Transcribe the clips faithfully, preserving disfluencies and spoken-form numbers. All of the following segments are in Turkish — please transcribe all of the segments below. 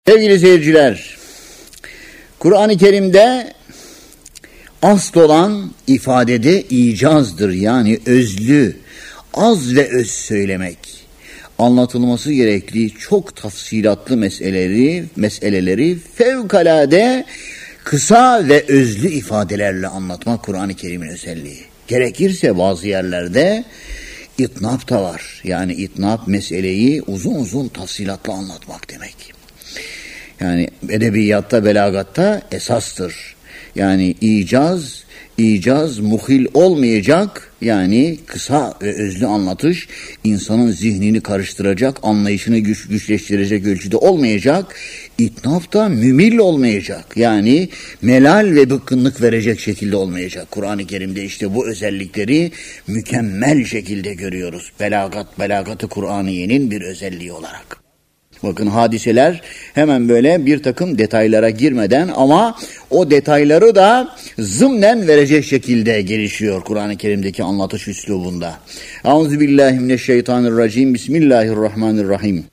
Sevgili seyirciler, Kur'an-ı Kerim'de asıl olan ifadede icazdır. Yani özlü, az ve öz söylemek. Anlatılması gerekli çok tafsilatlı meseleleri, meseleleri fevkalade kısa ve özlü ifadelerle anlatmak Kur'an-ı Kerim'in özelliği. Gerekirse bazı yerlerde itnap da var. Yani itnap meseleyi uzun uzun tafsilatla anlatmak demek. Yani edebiyatta, belagatta esastır. Yani icaz, icaz muhil olmayacak. Yani kısa ve özlü anlatış insanın zihnini karıştıracak, anlayışını güç, güçleştirecek ölçüde olmayacak. İtnaf da mümil olmayacak. Yani melal ve bıkkınlık verecek şekilde olmayacak. Kur'an-ı Kerim'de işte bu özellikleri mükemmel şekilde görüyoruz. Belagat, belagatı Kur'aniye'nin bir özelliği olarak. Bakın hadiseler hemen böyle bir takım detaylara girmeden ama o detayları da zımnen verecek şekilde gelişiyor Kur'an-ı Kerim'deki anlatış üslubunda. Euzubillahimineşşeytanirracim. Bismillahirrahmanirrahim.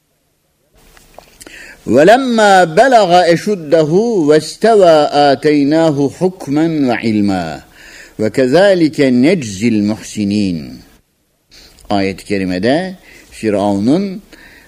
وَلَمَّا بَلَغَ اَشُدَّهُ وَاسْتَوَى آتَيْنَاهُ حُكْمًا وَعِلْمًا وَكَذَٰلِكَ نَجْزِي الْمُحْسِنِينَ. Ayet-i kerimede Firavun'un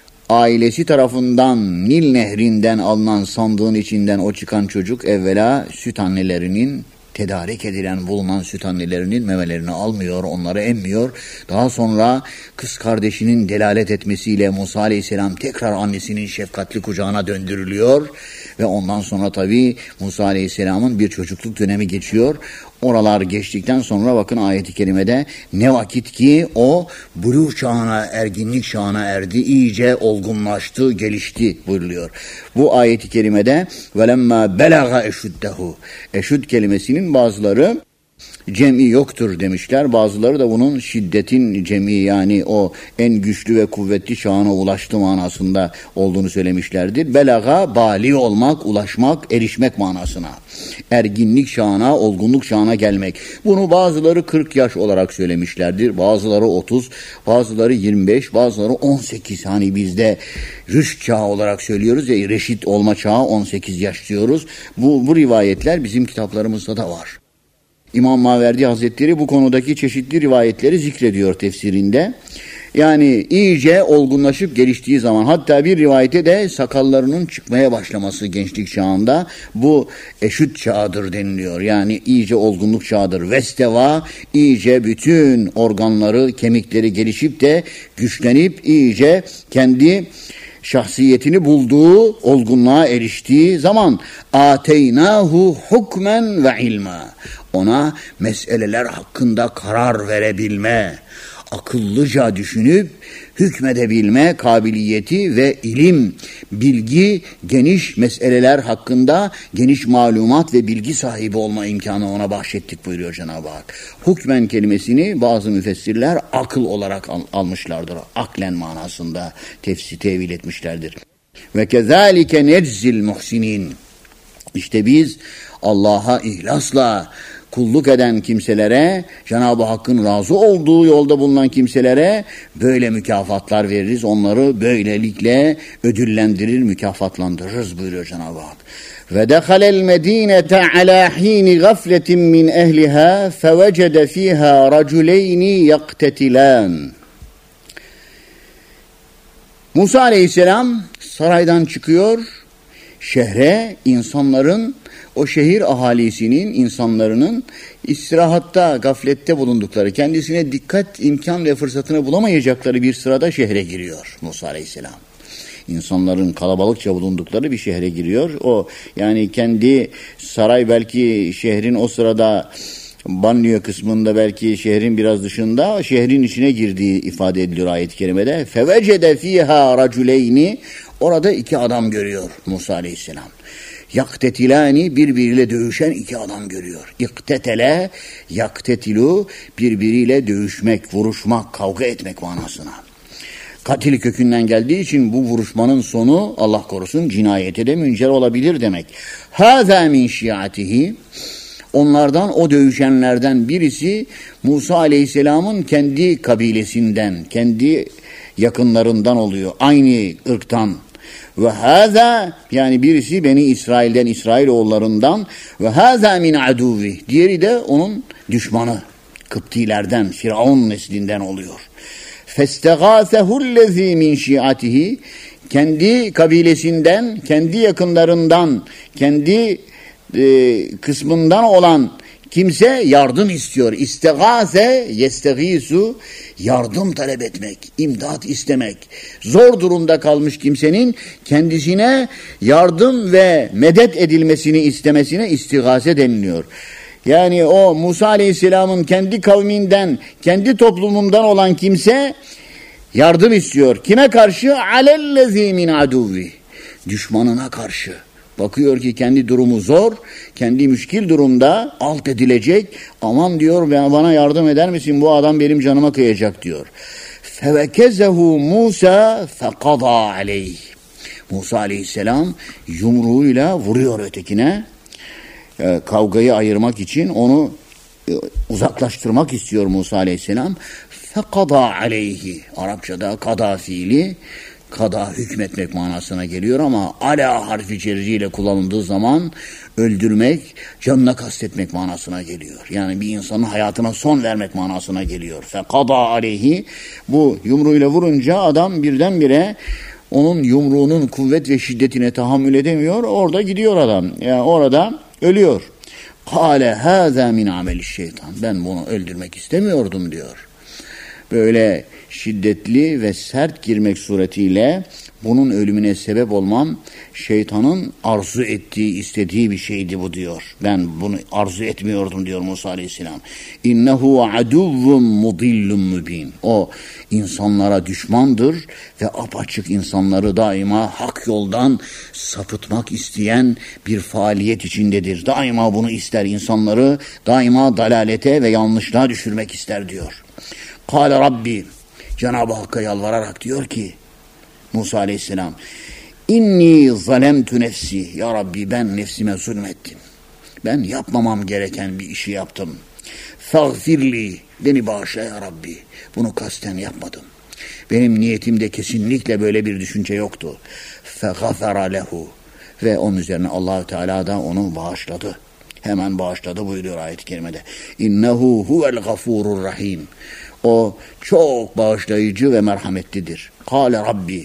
ailesi tarafından Nil nehrinden alınan sandığın içinden o çıkan çocuk evvela süt annelerinin, tedarik edilen bulunan süt annelerinin memelerini almıyor, onları emmiyor. Daha sonra kız kardeşinin delalet etmesiyle Musa Aleyhisselam tekrar annesinin şefkatli kucağına döndürülüyor. Ve ondan sonra tabii Musa Aleyhisselam'ın bir çocukluk dönemi geçiyor. Oralar geçtikten sonra bakın ayet-i kerimede ne vakit ki o buluğ çağına, erginlik çağına erdi, iyice olgunlaştı, gelişti buyuruluyor. Bu ayet-i kerimede velemma belaga eşuddehu. Eşud kelimesinin bazıları cem'i yoktur demişler. Bazıları da bunun şiddetin cem'i, yani o en güçlü ve kuvvetli çağına ulaştı manasında olduğunu söylemişlerdir. Belaga, bali olmak, ulaşmak, erişmek manasına. Erginlik çağına, olgunluk çağına gelmek. Bunu bazıları kırk yaş olarak söylemişlerdir. Bazıları otuz, bazıları yirmi beş, bazıları on sekiz. Hani bizde rüşt çağı olarak söylüyoruz ya, reşit olma çağı on sekiz yaş diyoruz. Bu, bu rivayetler bizim kitaplarımızda da var. İmam Maverdi Hazretleri bu konudaki çeşitli rivayetleri zikrediyor tefsirinde. Yani iyice olgunlaşıp geliştiği zaman, hatta bir rivayete de sakallarının çıkmaya başlaması gençlik çağında bu eşüt çağıdır deniliyor. Yani iyice olgunluk çağıdır. Vesteva, iyice bütün organları, kemikleri gelişip de güçlenip iyice kendi şahsiyetini bulduğu, olgunluğa eriştiği zaman ateynahu hukmen ve ilma. Ona meseleler hakkında karar verebilme, akıllıca düşünüp hükmedebilme kabiliyeti ve ilim, bilgi, geniş meseleler hakkında geniş malumat ve bilgi sahibi olma imkanı ona bahşettik buyuruyor Cenab-ı Hak. Hukmen kelimesini bazı müfessirler akıl olarak al- almışlardır. Aklen manasında tefsir tevil etmişlerdir. Ve kezalike neczil muhsinin. İşte biz Allah'a ihlasla kulluk eden kimselere, Cenab-ı Hakk'ın razı olduğu yolda bulunan kimselere böyle mükafatlar veririz. Onları böylelikle ödüllendirir, mükafatlandırırız buyuruyor Cenab-ı Hak. Ve dehalel medinete ala hini gafletin min ehliha fevecede fiha raculeyni yaktetilan. Musa Aleyhisselam saraydan çıkıyor, şehre, insanların, o şehir ahalisinin, insanların istirahatta, gaflette bulundukları, kendisine dikkat, imkan ve fırsatını bulamayacakları bir sırada şehre giriyor Musa Aleyhisselam. İnsanların kalabalıkça bulundukları bir şehre giriyor. O yani kendi saray belki şehrin o sırada banliyö kısmında, belki şehrin biraz dışında, şehrin içine girdiği ifade ediliyor ayet-i kerimede. Fevecede fiha raculeyni. Orada iki adam görüyor Musa Aleyhisselam. Yaktetilani, birbiriyle dövüşen iki adam görüyor. İktetele, yaktetilu, birbiriyle dövüşmek, vuruşmak, kavga etmek manasına. Katil kökünden geldiği için bu vuruşmanın sonu Allah korusun cinayete de müncer olabilir demek. Hâzâ min şiatihi. Onlardan, o dövüşenlerden birisi Musa Aleyhisselam'ın kendi kabilesinden, kendi yakınlarından oluyor. Aynı ırktan. Ve hâzâ, yani birisi Beni İsrail'den, İsrailoğullarından, ve hâzâ min aduvvi, diğeri de onun düşmanı, Kıptilerden, Firavun neslinden oluyor. Festegâsehullezî min şiatihi, kendi kabilesinden, kendi yakınlarından, kendi e, kısmından olan kimse yardım istiyor. İstegâse, yestegîsu, yardım talep etmek, imdat istemek. Zor durumda kalmış kimsenin kendisine yardım ve medet edilmesini istemesine istigâse deniliyor. Yani o Musa Aleyhisselam'ın kendi kavminden, kendi toplumundan olan kimse yardım istiyor. Kime karşı? Alellezî min aduvvi, düşmanına karşı. Bakıyor ki kendi durumu zor, kendi müşkil durumda, alt edilecek. Aman diyor, bana yardım eder misin? Bu adam benim canıma kıyacak diyor. Fevekezehu Musa fekada aleyh. Musa Aleyhisselam yumruğuyla vuruyor ötekine. E, kavgayı ayırmak için onu e, uzaklaştırmak istiyor Musa Aleyhisselam. Fekada aleyhi. Arapçada kada fiili, kada hükmetmek manasına geliyor ama ala harfi cerriyle kullanıldığı zaman öldürmek, canına kastetmek manasına geliyor. Yani bir insanın hayatına son vermek manasına geliyor. Fekada aleyhi, bu yumruğuyla vurunca adam birdenbire onun yumruğunun kuvvet ve şiddetine tahammül edemiyor. Orada gidiyor adam. Yani orada ölüyor. Kâle hâzâ min ameli şeytan. Ben bunu öldürmek istemiyordum diyor. Böyle şiddetli ve sert girmek suretiyle bunun ölümüne sebep olmam şeytanın arzu ettiği, istediği bir şeydi bu diyor. Ben bunu arzu etmiyordum diyor Musa Aleyhisselam. İnnehu aduvvun mudillun mübin. O insanlara düşmandır ve apaçık insanları daima hak yoldan sapıtmak isteyen bir faaliyet içindedir. Daima bunu ister, insanları daima dalalete ve yanlışlığa düşürmek ister diyor. Kâle Rabbi, Cenab-ı Hakk'a yalvararak diyor ki Musa Aleyhisselam, İnni zalemtu nefsi, ya Rabbi ben nefsime zulmettim. Ben yapmamam gereken bir işi yaptım. Fagfirli, beni bağışla ya Rabbi. Bunu kasten yapmadım. Benim niyetimde kesinlikle böyle bir düşünce yoktu. Fegafera lehu, ve onun üzerine Allah-u Teala da onu bağışladı. Hemen bağışladı buyuruyor ayet-i kerimede. İnnehu huvel gafurur rahim. O çok bağışlayıcı ve merhametlidir. Kâle Rabbi.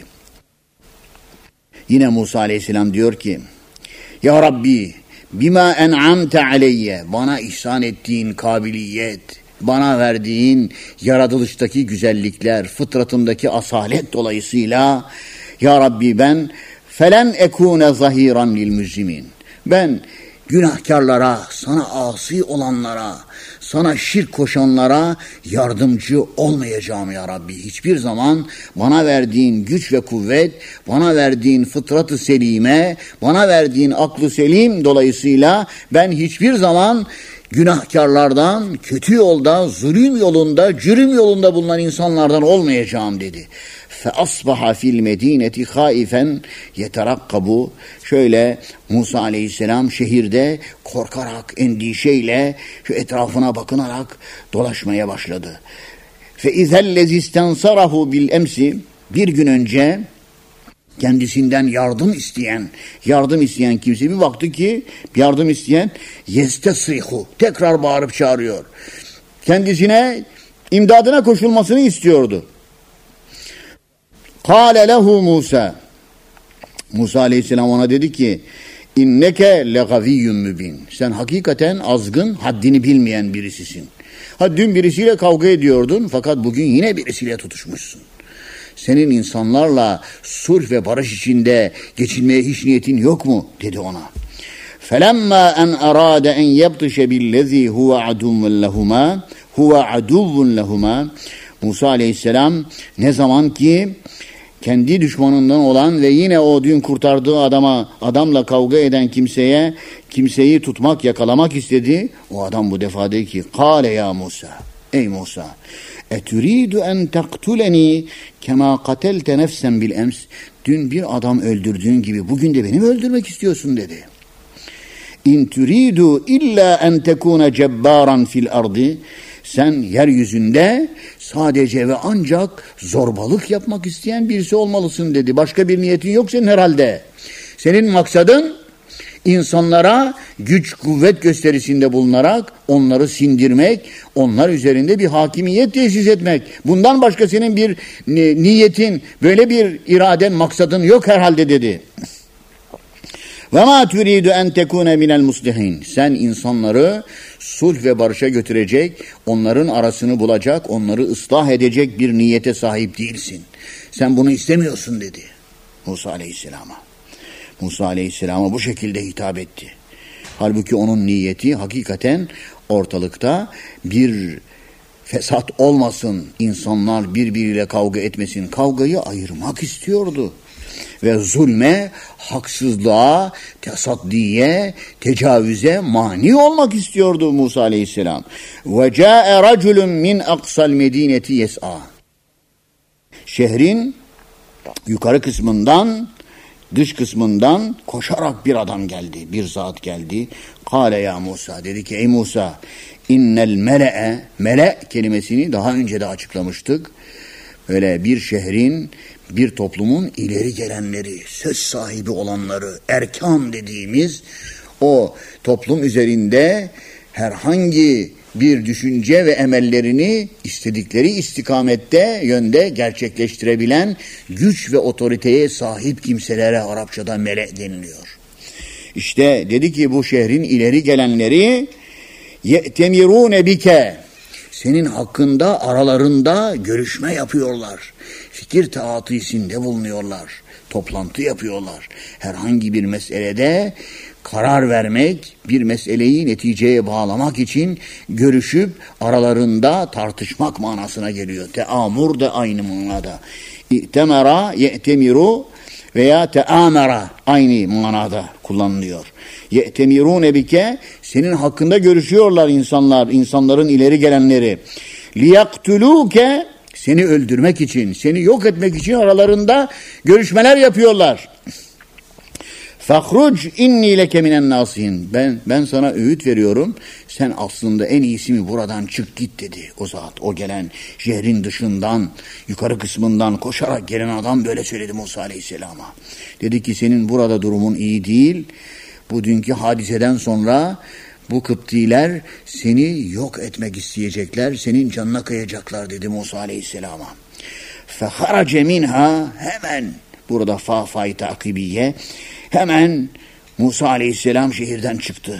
Yine Musa Aleyhisselam diyor ki, Ya Rabbi, bima en'amte aleyye, bana ihsan ettiğin kabiliyet, bana verdiğin yaratılıştaki güzellikler, fıtratımdaki asalet dolayısıyla, Ya Rabbi ben felen ekune zahiran lil müzrimin. Ben günahkarlara, sana asi olanlara, sana şirk koşanlara yardımcı olmayacağım ya Rabbi. Hiçbir zaman bana verdiğin güç ve kuvvet, bana verdiğin fıtrat-ı selime, bana verdiğin aklı selim dolayısıyla ben hiçbir zaman günahkarlardan, kötü yolda, zulüm yolunda, cürüm yolunda bulunan insanlardan olmayacağım dedi. فَأَصْبَحَ فِي الْمَد۪ينَةِ خَائِفًا يَتَرَقَّبُ. Şöyle Musa Aleyhisselam şehirde korkarak, endişeyle, şu etrafına bakınarak dolaşmaya başladı. فَاِذَا الَّذِي اسْتَنْصَرَهُ بِالْاَمْسِ. Bir gün önce kendisinden yardım isteyen, yardım isteyen kimse bir baktı ki yardım isteyen yestesrihu, tekrar bağırıp çağırıyor. Kendisine imdadına koşulmasını istiyordu. Kâle lehu Musa. Musa Aleyhisselam ona dedi ki inneke legaviyyun mübin. Sen hakikaten azgın, haddini bilmeyen birisisin. Ha dün birisiyle kavga ediyordun fakat bugün yine birisiyle tutuşmuşsun. Senin insanlarla sulh ve barış içinde geçinmeye hiç niyetin yok mu? Dedi ona. فَلَمَّا أَنْ أَرَادَ أَنْ يَبْطِشَ بِالَّذ۪ي هُوَ عَدُوٌ لَهُمَا هُوَ عَدُوٌ لَهُمَا. Musa Aleyhisselam ne zaman ki kendi düşmanından olan ve yine o dün kurtardığı adama, adamla kavga eden kimseye, kimseyi tutmak, yakalamak istedi. O adam bu defa dedi ki, Kâle ya Musa, ey Musa, eturidu en taktuleni kema katelte nefsen bil ems. Dün bir adam öldürdüğün gibi bugün de beni öldürmek istiyorsun dedi. İn turidu illa en tekune cebbaran fil ardi. Sen yeryüzünde sadece ve ancak zorbalık yapmak isteyen birisi olmalısın dedi. Başka bir niyetin yok senin herhalde. Senin maksadın insanlara güç kuvvet gösterisinde bulunarak onları sindirmek, onlar üzerinde bir hakimiyet tesis etmek. Bundan başka senin bir niyetin, böyle bir iraden, maksadın yok herhalde dedi. Ve ma turidu en tekune minel muslihin. Sen insanları sulh ve barışa götürecek, onların arasını bulacak, onları ıslah edecek bir niyete sahip değilsin. Sen bunu istemiyorsun dedi Musa Aleyhisselam'a. Musa Aleyhisselam'a bu şekilde hitap etti. Halbuki onun niyeti hakikaten ortalıkta bir fesat olmasın, insanlar birbiriyle kavga etmesin. Kavgayı ayırmak istiyordu. Ve zulme, haksızlığa, tesaddiye, tecavüze mani olmak istiyordu Musa Aleyhisselam. Ve ca'e raculun min aqsal medineti yes'a. Şehrin yukarı kısmından, dış kısmından koşarak bir adam geldi, bir zat geldi. Kâle ya Musa, dedi ki ey Musa, innel mele'e, mele kelimesini daha önce de açıklamıştık. Böyle bir şehrin, bir toplumun ileri gelenleri, söz sahibi olanları, erkan dediğimiz o toplum üzerinde herhangi bir düşünce ve emellerini istedikleri istikamette, yönde gerçekleştirebilen güç ve otoriteye sahip kimselere Arapçada melek deniliyor. İşte dedi ki bu şehrin ileri gelenleri ye'temirûne bike, senin hakkında aralarında görüşme yapıyorlar. Fikir taatisinde bulunuyorlar. Toplantı yapıyorlar. Herhangi bir meselede karar vermek, bir meseleyi neticeye bağlamak için görüşüp aralarında tartışmak manasına geliyor. Teamur da aynı manada. İ'temera, ye'temiru veya teamera aynı manada kullanılıyor. Ye'temirûne bike, senin hakkında görüşüyorlar insanlar, insanların ileri gelenleri. Liyaktulûke, seni öldürmek için, seni yok etmek için aralarında görüşmeler yapıyorlar. Fahruc inni leke minen nasihin. Ben ben sana öğüt veriyorum. Sen aslında en iyisi mi buradan çık git dedi o zat. O gelen şehrin dışından, yukarı kısmından koşarak gelen adam böyle söyledi Musa Aleyhisselam'a. Dedi ki senin burada durumun iyi değil. Bu dünkü hadiseden sonra bu Kıptiler seni yok etmek isteyecekler, senin canına kıyacaklar dedi Musa Aleyhisselam'a. Feharace minha, hemen burada fa fa-i takibiye, hemen Musa Aleyhisselam şehirden çıktı.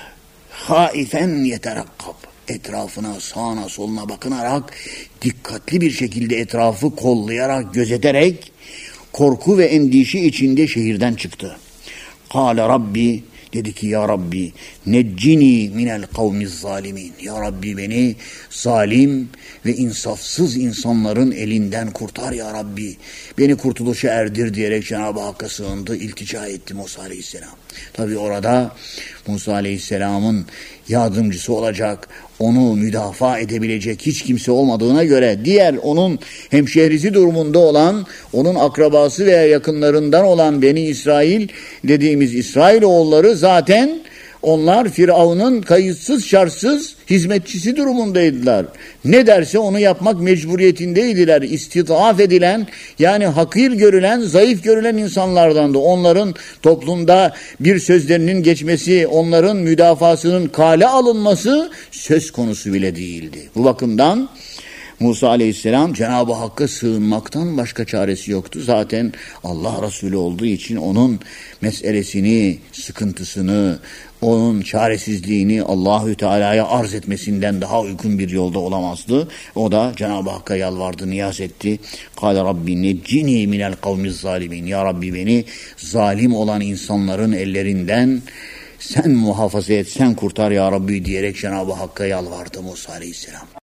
Haifen yeterakkab, etrafına sağına soluna bakınarak, dikkatli bir şekilde etrafı kollayarak, gözeterek, korku ve endişe içinde şehirden çıktı. Kâle Rabbi, dedi ki ya Rabbi, neccini minel kavmiz zalimin. Ya Rabbi beni zalim ve insafsız insanların elinden kurtar ya Rabbi. Beni kurtuluşa erdir diyerek Cenab-ı Hakk'a sığındı, iltica etti Musa Aleyhisselam. Tabi orada Musa Aleyhisselam'ın yardımcısı olacak, onu müdafaa edebilecek hiç kimse olmadığına göre diğer onun hemşehrisi durumunda olan, onun akrabası veya yakınlarından olan Beni İsrail dediğimiz İsrailoğulları zaten onlar Firavun'un kayıtsız şartsız hizmetçisi durumundaydılar. Ne derse onu yapmak mecburiyetindeydiler. İstidaf edilen, yani hakir görülen, zayıf görülen insanlardandı. Onların toplumda bir sözlerinin geçmesi, onların müdafasının kale alınması söz konusu bile değildi. Bu bakımdan Musa Aleyhisselam Cenab-ı Hakk'a sığınmaktan başka çaresi yoktu. Zaten Allah Resulü olduğu için onun meselesini, sıkıntısını, onun çaresizliğini Allahü Teala'ya arz etmesinden daha uygun bir yolda olamazdı. O da Cenab-ı Hakk'a yalvardı, niyaz etti. Kâle Rabbi neccini minel kavmiz zalimin. Ya Rabbi beni zalim olan insanların ellerinden sen muhafaza et, sen kurtar ya Rabbi diyerek Cenab-ı Hakk'a yalvardı Musa Aleyhisselam.